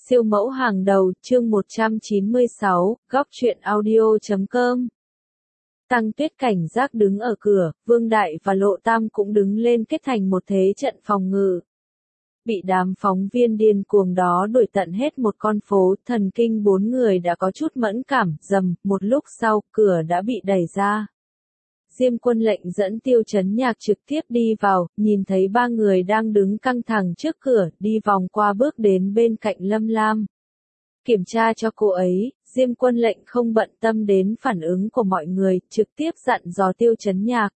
Siêu mẫu hàng đầu, chương 196, góc truyện audio.com. Tăng Tuyết cảnh giác đứng ở cửa, Vương Đại và Lộ Tam cũng đứng lên kết thành một thế trận phòng ngự. Bị đám phóng viên điên cuồng đó đuổi tận hết một con phố, thần kinh bốn người đã có chút mẫn cảm, rầm, một lúc sau, cửa đã bị đẩy ra. Diêm Quân lệnh dẫn Tiêu Chấn Nhạc trực tiếp đi vào, nhìn thấy ba người đang đứng căng thẳng trước cửa, đi vòng qua bước đến bên cạnh Lâm Lam. Kiểm tra cho cô ấy, Diêm Quân lệnh không bận tâm đến phản ứng của mọi người, trực tiếp dặn dò Tiêu Chấn Nhạc.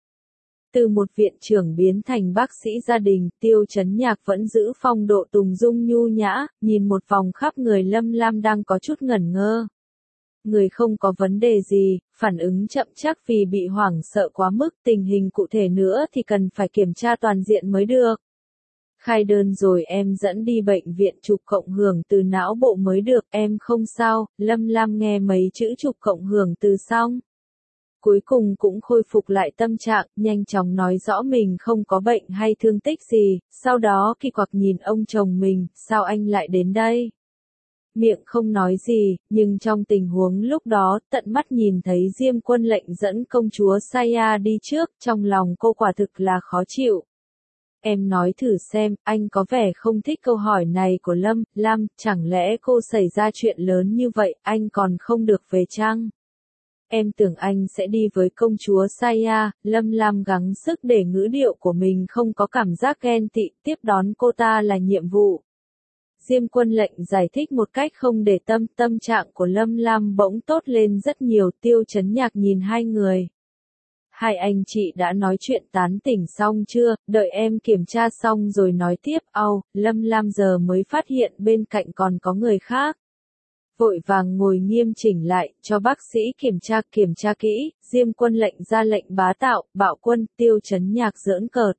Từ một viện trưởng biến thành bác sĩ gia đình, Tiêu Chấn Nhạc vẫn giữ phong độ tùng dung nhu nhã, nhìn một vòng khắp người Lâm Lam đang có chút ngẩn ngơ. Người không có vấn đề gì, phản ứng chậm chắc vì bị hoảng sợ quá mức, tình hình cụ thể nữa thì cần phải kiểm tra toàn diện mới được. Khai đơn rồi em dẫn đi bệnh viện chụp cộng hưởng từ não bộ mới được, em không sao. Lâm Lam nghe mấy chữ chụp cộng hưởng từ xong. Cuối cùng cũng khôi phục lại tâm trạng, nhanh chóng nói rõ mình không có bệnh hay thương tích gì, sau đó kỳ quặc nhìn ông chồng mình, sao anh lại đến đây? Miệng không nói gì, nhưng trong tình huống lúc đó, tận mắt nhìn thấy Diêm Quân lệnh dẫn công chúa Saya đi trước, trong lòng cô quả thực là khó chịu. Em nói thử xem, anh có vẻ không thích câu hỏi này của Lâm Lam, chẳng lẽ cô xảy ra chuyện lớn như vậy, anh còn không được về chăng? Em tưởng anh sẽ đi với công chúa Saya. Lâm Lam gắng sức để ngữ điệu của mình không có cảm giác ghen tị, tiếp đón cô ta là nhiệm vụ. Diêm Quân lệnh giải thích một cách không để tâm trạng của Lâm Lam bỗng tốt lên rất nhiều. Tiêu Chấn Nhạc nhìn hai người. Hai anh chị đã nói chuyện tán tỉnh xong chưa, đợi em kiểm tra xong rồi nói tiếp. Lâm Lam giờ mới phát hiện bên cạnh còn có người khác. Vội vàng ngồi nghiêm chỉnh lại, cho bác sĩ kiểm tra kỹ. Diêm Quân lệnh ra lệnh bá đạo, bạo quân. Tiêu Chấn Nhạc giỡn cợt.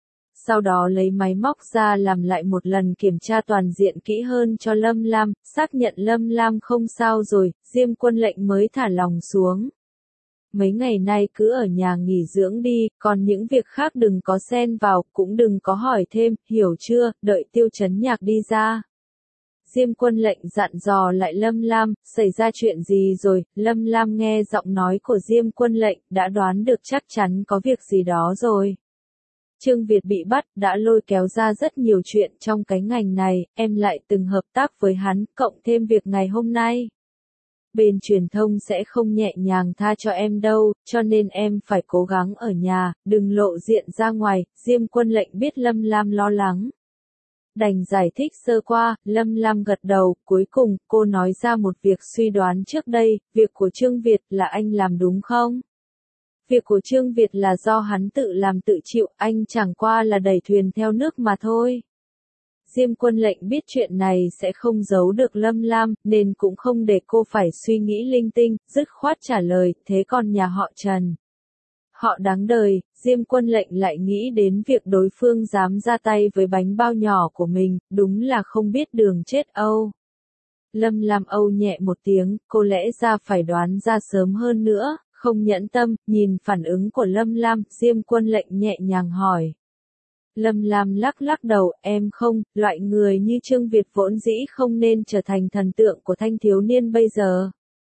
Sau đó lấy máy móc ra làm lại một lần kiểm tra toàn diện kỹ hơn cho Lâm Lam, xác nhận Lâm Lam không sao rồi, Diêm Quân lệnh mới thả lòng xuống. Mấy ngày nay cứ ở nhà nghỉ dưỡng đi, còn những việc khác đừng có xen vào, cũng đừng có hỏi thêm, hiểu chưa, đợi Tiêu Chấn Nhạc đi ra. Diêm Quân lệnh dặn dò lại Lâm Lam, xảy ra chuyện gì rồi? Lâm Lam nghe giọng nói của Diêm Quân lệnh, đã đoán được chắc chắn có việc gì đó rồi. Trương Việt bị bắt, đã lôi kéo ra rất nhiều chuyện trong cái ngành này, em lại từng hợp tác với hắn, cộng thêm việc ngày hôm nay. Bên truyền thông sẽ không nhẹ nhàng tha cho em đâu, cho nên em phải cố gắng ở nhà, đừng lộ diện ra ngoài. Diêm Quân lệnh biết Lâm Lam lo lắng. Đành giải thích sơ qua, Lâm Lam gật đầu, cuối cùng, cô nói ra một việc suy đoán trước đây, việc của Trương Việt là anh làm đúng không? Việc của Trương Việt là do hắn tự làm tự chịu, anh chẳng qua là đẩy thuyền theo nước mà thôi. Diêm Quân lệnh biết chuyện này sẽ không giấu được Lâm Lam, nên cũng không để cô phải suy nghĩ linh tinh, dứt khoát trả lời, thế còn nhà họ Trần? Họ đáng đời. Diêm Quân lệnh lại nghĩ đến việc đối phương dám ra tay với bánh bao nhỏ của mình, đúng là không biết đường chết Âu. Lâm Lam âu nhẹ một tiếng, cô lẽ ra phải đoán ra sớm hơn nữa. Không nhẫn tâm, nhìn phản ứng của Lâm Lam, Diêm Quân lệnh nhẹ nhàng hỏi. Lâm Lam lắc đầu, em không, loại người như Trương Việt vốn dĩ không nên trở thành thần tượng của thanh thiếu niên bây giờ.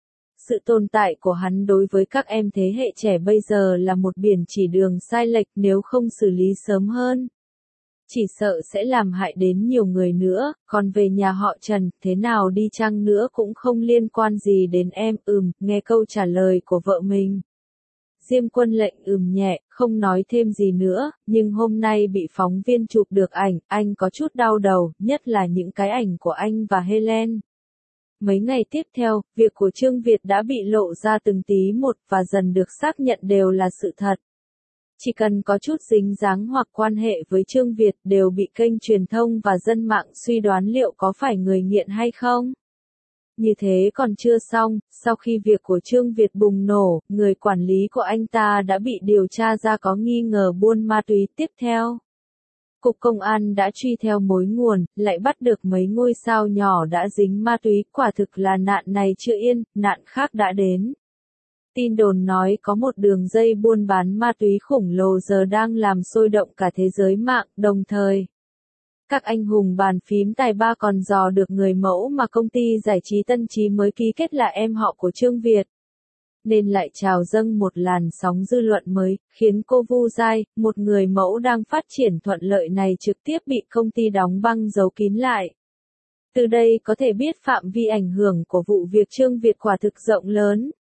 Sự tồn tại của hắn đối với các em thế hệ trẻ bây giờ là một biển chỉ đường sai lệch, nếu không xử lý sớm hơn. Chỉ sợ sẽ làm hại đến nhiều người nữa, còn về nhà họ Trần, thế nào đi chăng nữa cũng không liên quan gì đến em. Nghe câu trả lời của vợ mình. Diêm Quân lệnh nhẹ, không nói thêm gì nữa, nhưng hôm nay bị phóng viên chụp được ảnh, anh có chút đau đầu, nhất là những cái ảnh của anh và Helen. Mấy ngày tiếp theo, việc của Trương Việt đã bị lộ ra từng tí một và dần được xác nhận đều là sự thật. Chỉ cần có chút dính dáng hoặc quan hệ với Trương Việt đều bị kênh truyền thông và dân mạng suy đoán liệu có phải người nghiện hay không. Như thế còn chưa xong, sau khi việc của Trương Việt bùng nổ, người quản lý của anh ta đã bị điều tra ra có nghi ngờ buôn ma túy. Tiếp theo, Cục Công an đã truy theo mối nguồn, lại bắt được mấy ngôi sao nhỏ đã dính ma túy, quả thực là nạn này chưa yên, nạn khác đã đến. Tin đồn nói có một đường dây buôn bán ma túy khổng lồ giờ đang làm sôi động cả thế giới mạng, đồng thời Các anh hùng bàn phím tài ba còn dò được người mẫu mà công ty giải trí Tân Chí mới ký kết là em họ của Trương Việt. Nên lại trào dâng một làn sóng dư luận mới, khiến cô Vu Giai, một người mẫu đang phát triển thuận lợi này trực tiếp bị công ty đóng băng giấu kín lại. Từ đây có thể biết phạm vi ảnh hưởng của vụ việc Trương Việt quả thực rộng lớn.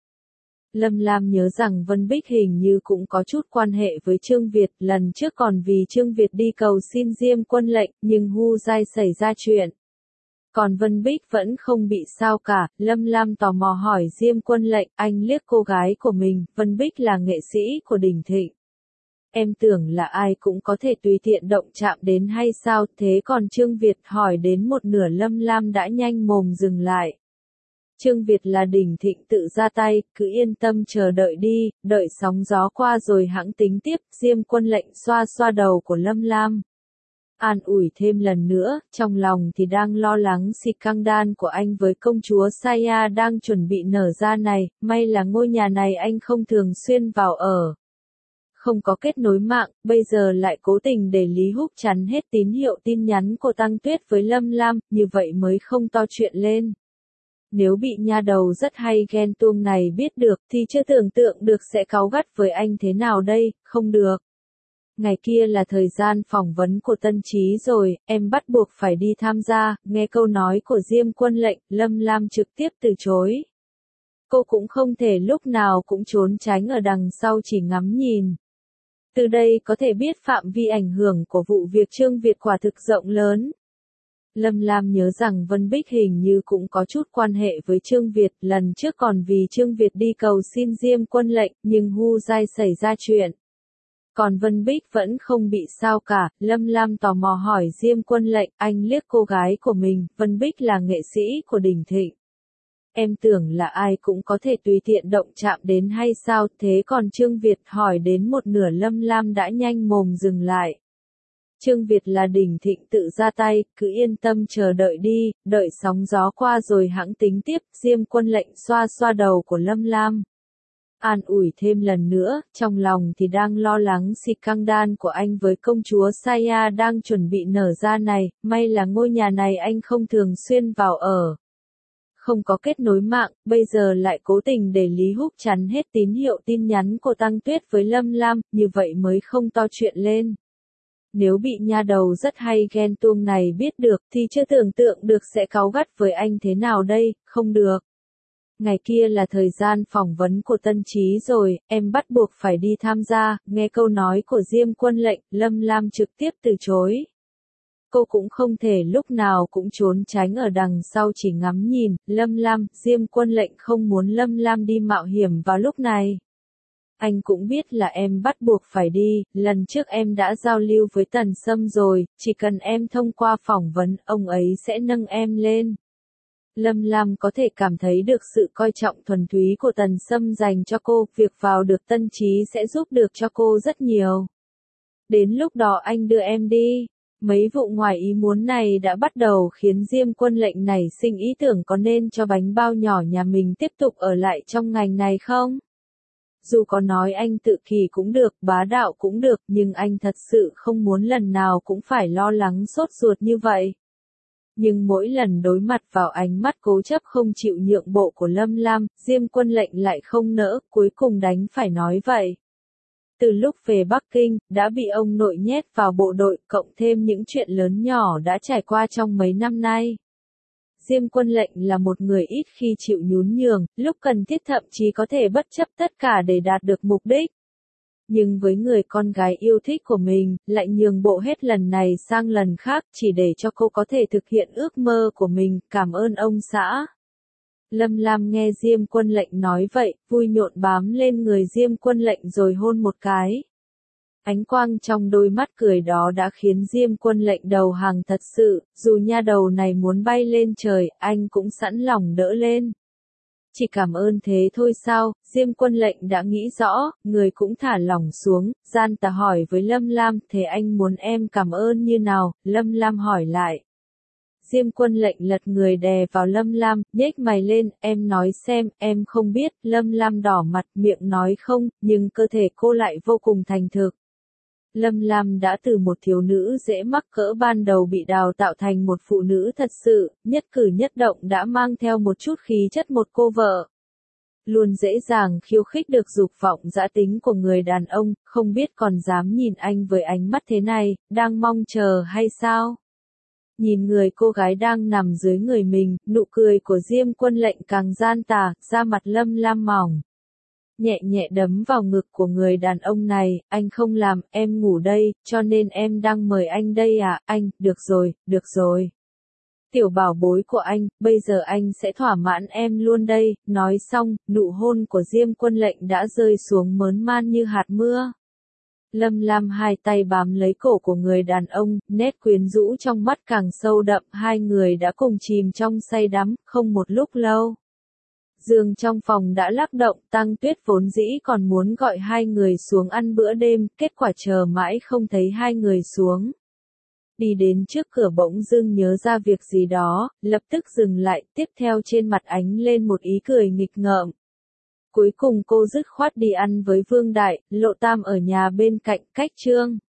Lâm Lam nhớ rằng Vân Bích hình như cũng có chút quan hệ với Trương Việt, lần trước còn vì Trương Việt đi cầu xin Diêm Quân Lệnh, nhưng Vu Giai xảy ra chuyện. Còn Vân Bích vẫn không bị sao cả, Lâm Lam tò mò hỏi Diêm Quân Lệnh, anh liếc cô gái của mình, Vân Bích là nghệ sĩ của Đình Thịnh. Em tưởng là ai cũng có thể tùy tiện động chạm đến hay sao, thế còn Trương Việt hỏi đến một nửa Lâm Lam đã nhanh mồm dừng lại. Trương Việt là Đình Thịnh tự ra tay, cứ yên tâm chờ đợi đi, đợi sóng gió qua rồi hẵng tính tiếp, Diêm Quân Lệnh xoa xoa đầu của Lâm Lam. An ủi thêm lần nữa, trong lòng thì đang lo lắng scandal của anh với công chúa Saya đang chuẩn bị nở ra này, may là ngôi nhà này anh không thường xuyên vào ở. Không có kết nối mạng, bây giờ lại cố tình để Lý Húc chắn hết tín hiệu tin nhắn của Tăng Tuyết với Lâm Lam, như vậy mới không to chuyện lên. Nếu bị nha đầu rất hay ghen tuông này biết được thì chưa tưởng tượng được sẽ cáu gắt với anh thế nào đây, không được. Ngày kia là thời gian phỏng vấn của Tân Chí rồi, em bắt buộc phải đi tham gia, nghe câu nói của Diêm Quân Lệnh, Lâm Lam trực tiếp từ chối. Cô cũng không thể lúc nào cũng trốn tránh ở đằng sau chỉ ngắm nhìn. Từ đây có thể biết phạm vi ảnh hưởng của vụ việc Trương Việt quả thực rộng lớn. Lâm Lam nhớ rằng Vân Bích hình như cũng có chút quan hệ với Trương Việt, lần trước còn vì Trương Việt đi cầu xin Diêm Quân Lệnh, nhưng Vu Giai xảy ra chuyện. Còn Vân Bích vẫn không bị sao cả, Lâm Lam tò mò hỏi Diêm Quân Lệnh, anh liếc cô gái của mình, Vân Bích là nghệ sĩ của Đình Thịnh. Em tưởng là ai cũng có thể tùy tiện động chạm đến hay sao, thế còn Trương Việt hỏi đến một nửa Lâm Lam đã nhanh mồm dừng lại. Trương Việt là Đình Thịnh tự ra tay, cứ yên tâm chờ đợi đi, đợi sóng gió qua rồi hẵng tính tiếp, Diêm Quân Lệnh xoa xoa đầu của Lâm Lam. An ủi thêm lần nữa, trong lòng thì đang lo lắng scandal của anh với công chúa Saya đang chuẩn bị nở ra này, may là ngôi nhà này anh không thường xuyên vào ở. Không có kết nối mạng, bây giờ lại cố tình để Lý Húc chắn hết tín hiệu tin nhắn của Tăng Tuyết với Lâm Lam, như vậy mới không to chuyện lên. Nếu bị nha đầu rất hay ghen tuông này biết được thì chưa tưởng tượng được sẽ cáu gắt với anh thế nào đây, không được. Ngày kia là thời gian phỏng vấn của Tân Chí rồi, em bắt buộc phải đi tham gia, nghe câu nói của Diêm Quân Lệnh, Lâm Lam trực tiếp từ chối. Cô cũng không thể lúc nào cũng trốn tránh ở đằng sau chỉ ngắm nhìn, Lâm Lam, Diêm Quân Lệnh không muốn Lâm Lam đi mạo hiểm vào lúc này. Anh cũng biết là em bắt buộc phải đi, lần trước em đã giao lưu với Tần Sâm rồi, chỉ cần em thông qua phỏng vấn, ông ấy sẽ nâng em lên. Lâm Lam có thể cảm thấy được sự coi trọng thuần túy của Tần Sâm dành cho cô, việc vào được Tân Chí sẽ giúp được cho cô rất nhiều. Đến lúc đó anh đưa em đi. Mấy vụ ngoài ý muốn này đã bắt đầu khiến Diêm Quân Lệnh nảy sinh ý tưởng có nên cho bánh bao nhỏ nhà mình tiếp tục ở lại trong ngành này không? Dù có nói anh tự kỷ cũng được, bá đạo cũng được, nhưng anh thật sự không muốn lần nào cũng phải lo lắng sốt ruột như vậy. Nhưng mỗi lần đối mặt vào ánh mắt cố chấp không chịu nhượng bộ của Lâm Lam, Diêm Quân Lệnh lại không nỡ, cuối cùng đành phải nói vậy. Từ lúc về Bắc Kinh, đã bị ông nội nhét vào bộ đội, cộng thêm những chuyện lớn nhỏ đã trải qua trong mấy năm nay. Diêm Quân Lệnh là một người ít khi chịu nhún nhường, lúc cần thiết thậm chí có thể bất chấp tất cả để đạt được mục đích. Nhưng với người con gái yêu thích của mình, lại nhường bộ hết lần này sang lần khác, chỉ để cho cô có thể thực hiện ước mơ của mình, cảm ơn ông xã. Lâm Lam nghe Diêm Quân Lệnh nói vậy, vui nhộn bám lên người Diêm Quân Lệnh rồi hôn một cái. Ánh quang trong đôi mắt cười đó đã khiến Diêm Quân Lệnh đầu hàng thật sự, dù nha đầu này muốn bay lên trời, anh cũng sẵn lòng đỡ lên. Chỉ cảm ơn thế thôi sao, Diêm Quân Lệnh đã nghĩ rõ, người cũng thả lỏng xuống, gian tà hỏi với Lâm Lam, thế anh muốn em cảm ơn như nào, Lâm Lam hỏi lại. Diêm Quân Lệnh lật người đè vào Lâm Lam, nhếch mày lên, em nói xem, em không biết, Lâm Lam đỏ mặt miệng nói không, nhưng cơ thể cô lại vô cùng thành thực. Lâm Lam đã từ một thiếu nữ dễ mắc cỡ ban đầu bị đào tạo thành một phụ nữ thật sự, nhất cử nhất động đã mang theo một chút khí chất một cô vợ. Luôn dễ dàng khiêu khích được dục vọng dã tính của người đàn ông, không biết còn dám nhìn anh với ánh mắt thế này, đang mong chờ hay sao? Nhìn người cô gái đang nằm dưới người mình, nụ cười của Diêm Quân Lệnh càng gian tà, da mặt Lâm Lam mỏng. Nhẹ nhẹ đấm vào ngực của người đàn ông này, anh không làm, em ngủ đây, cho nên em đang mời anh đây à, anh, được rồi, được rồi. Tiểu bảo bối của anh, bây giờ anh sẽ thỏa mãn em luôn đây, nói xong, nụ hôn của Diêm Quân Lệnh đã rơi xuống mớn man như hạt mưa. Lâm Lam hai tay bám lấy cổ của người đàn ông, nét quyến rũ trong mắt càng sâu đậm, hai người đã cùng chìm trong say đắm, không một lúc lâu. Giường trong phòng đã lắc động, Tăng Tuyết vốn dĩ còn muốn gọi hai người xuống ăn bữa đêm, kết quả chờ mãi không thấy hai người xuống. Đi đến trước cửa bỗng dưng nhớ ra việc gì đó, lập tức dừng lại, tiếp theo trên mặt ánh lên một ý cười nghịch ngợm. Cuối cùng cô dứt khoát đi ăn với Vương Đại, Lộ Tam ở nhà bên cạnh, cách Trương